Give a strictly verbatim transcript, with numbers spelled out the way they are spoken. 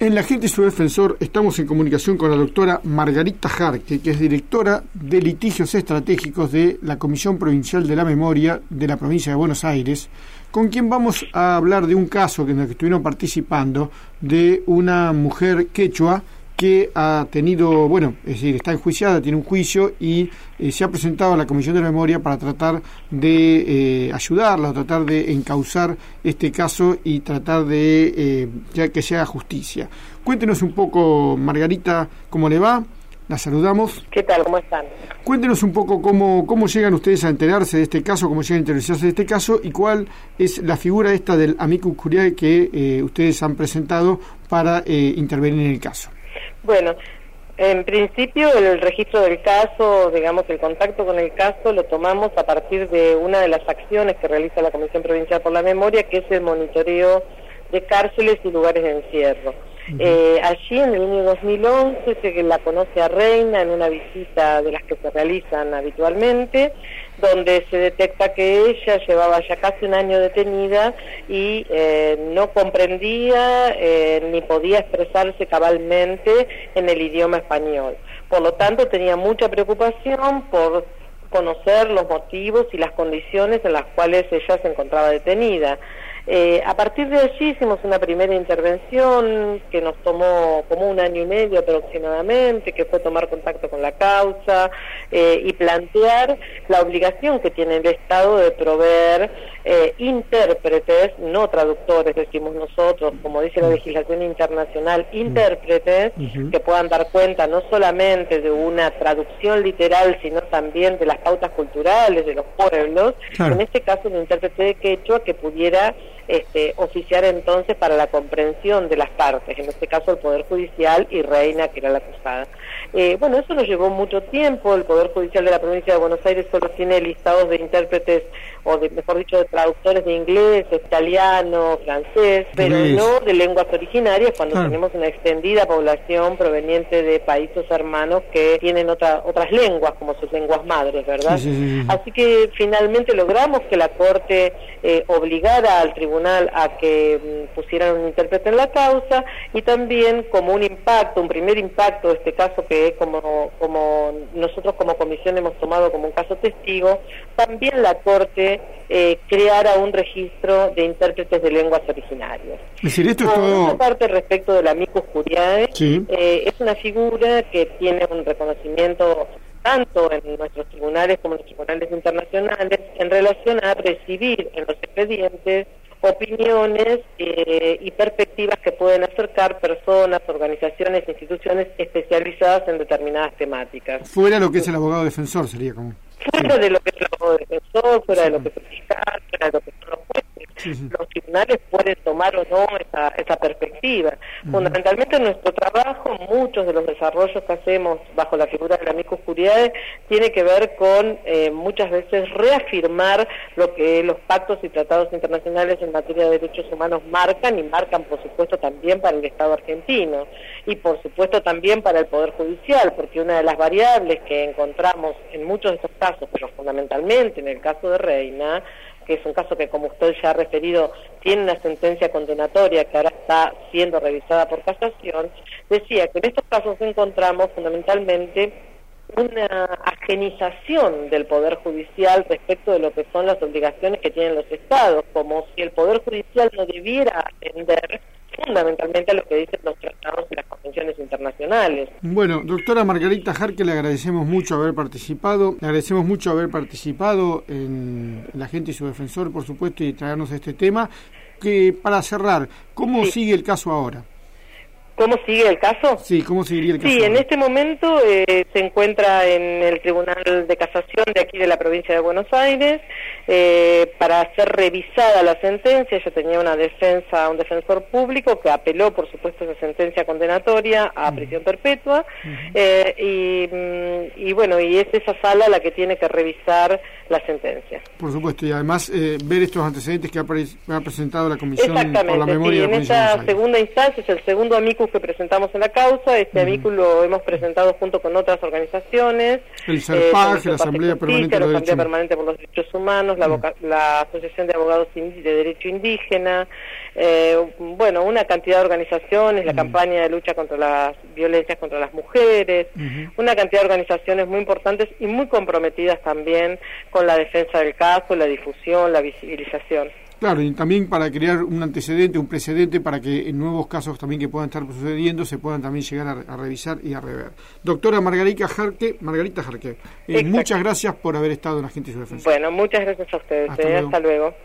En La Gente y su Defensor estamos en comunicación con la doctora Margarita Jarque, que es directora de litigios estratégicos de la Comisión Provincial de la Memoria de la provincia de Buenos Aires, con quien vamos a hablar de un caso en el que estuvieron participando de una mujer quechua que ha tenido, bueno, es decir, está enjuiciada, tiene un juicio y eh, se ha presentado a la Comisión de la Memoria para tratar de eh, ayudarla, o tratar de encauzar este caso y tratar de eh, ya que se haga justicia. Cuéntenos un poco, Margarita, cómo le va. La saludamos. ¿Qué tal? ¿Cómo están? Cuéntenos un poco cómo, cómo llegan ustedes a enterarse de este caso, cómo llegan a interesarse de este caso y cuál es la figura esta del amicus curiae que eh, ustedes han presentado para eh, intervenir en el caso. Bueno, en principio el registro del caso, digamos el contacto con el caso lo tomamos a partir de una de las acciones que realiza la Comisión Provincial por la Memoria, que es el monitoreo de cárceles y lugares de encierro. Uh-huh. Eh, allí en el año dos mil once se la conoce a Reina en una visita de las que se realizan habitualmente, donde se detecta que ella llevaba ya casi un año detenida y eh, no comprendía eh, ni podía expresarse cabalmente en el idioma español. Por lo tanto, tenía mucha preocupación por conocer los motivos y las condiciones en las cuales ella se encontraba detenida. Eh, a partir de allí hicimos una primera intervención que nos tomó como un año y medio aproximadamente, que fue tomar contacto con la causa eh, y plantear la obligación que tiene el Estado de proveer eh, intérpretes, no traductores, decimos nosotros, como dice la legislación internacional, intérpretes uh-huh. que puedan dar cuenta no solamente de una traducción literal, sino también de las pautas culturales de los pueblos, claro. En este caso un intérprete de quechua que pudiera Este, oficiar entonces para la comprensión de las partes, en este caso el Poder Judicial y Reina, que era la acusada. Eh, bueno, eso nos llevó mucho tiempo. El Poder Judicial de la Provincia de Buenos Aires solo tiene listados de intérpretes, o de, mejor dicho, de traductores de inglés, italiano, francés, pero ¿Inglés? no de lenguas originarias, cuando claro. tenemos una extendida población proveniente de países hermanos que tienen otra, otras lenguas, como sus lenguas madres, ¿verdad? Sí, sí, sí. Así que finalmente logramos que la Corte eh, obligara al Tribunal a que mm, pusieran un intérprete en la causa, y también como un impacto, un primer impacto de este caso que como, como nosotros como comisión hemos tomado como un caso testigo, también la Corte eh, creara un registro de intérpretes de lenguas originarias. Es decir, esto es Por todo... otra parte, respecto del amicus curiae, sí. eh, es una figura que tiene un reconocimiento tanto en nuestros tribunales como en los tribunales internacionales en relación a recibir en los expedientes opiniones eh, y perspectivas que pueden acercar personas, organizaciones, instituciones especializadas en determinadas temáticas. Fuera lo que es el abogado defensor, sería como... Fuera sí. de lo que es el abogado defensor, fuera sí. de lo que es el fiscal, fuera de lo que son los jueces. Sí, sí. Los tribunales pueden tomar o no esa, esa perspectiva. Uh-huh. Fundamentalmente en nuestro trabajo, muchos de los desarrollos que hacemos bajo la figura del amicus curiae tiene que ver con eh, muchas veces reafirmar lo que los pactos y tratados internacionales en materia de derechos humanos marcan, y marcan por supuesto también para el Estado argentino y por supuesto también para el Poder Judicial, porque una de las variables que encontramos en muchos de estos casos, pero fundamentalmente en el caso de Reina, que es un caso que, como usted ya ha referido, tiene una sentencia condenatoria que ahora está siendo revisada por casación, decía que en estos casos encontramos fundamentalmente una agenización del Poder Judicial respecto de lo que son las obligaciones que tienen los Estados, como si el Poder Judicial no debiera atender fundamentalmente a lo que dicen los tratados y las convenciones internacionales. Bueno, doctora Margarita Jarque, le agradecemos mucho haber participado, le agradecemos mucho haber participado en La Gente y su Defensor, por supuesto, y traernos este tema. Que para cerrar, ¿cómo sí. sigue el caso ahora? ¿Cómo sigue el caso? Sí, ¿cómo seguiría el caso? Sí, ahora? En este momento eh, se encuentra en el Tribunal de Casación de aquí de la provincia de Buenos Aires eh, para ser revisada la sentencia. Ella tenía una defensa, un defensor público que apeló, por supuesto, esa sentencia condenatoria a uh-huh. prisión perpetua uh-huh. eh, y, y bueno, y es esa sala la que tiene que revisar la sentencia. Por supuesto, y además eh, ver estos antecedentes que ha, pre ha presentado la Comisión por la Exactamente, sí, en esta segunda instancia es el segundo amicus que presentamos en la causa. Este uh-huh. amicus lo hemos presentado junto con otras organizaciones, el CERPAG, eh, la Asamblea Permanente, la Asamblea Permanente por los Derechos Humanos, la, uh-huh. la Asociación de Abogados de Derecho Indígena, eh, bueno, una cantidad de organizaciones, la uh-huh. campaña de lucha contra las violencias contra las mujeres, uh-huh. una cantidad de organizaciones muy importantes y muy comprometidas también con la defensa del caso, la difusión, la visibilización. Claro, y también para crear un antecedente, un precedente para que en nuevos casos también que puedan estar sucediendo se puedan también llegar a, a revisar y a rever. Doctora Margarita Jarque, Margarita Jarque, eh, muchas gracias por haber estado en Agentes y Defensores. Bueno, muchas gracias a ustedes. Hasta, eh, luego. Hasta luego.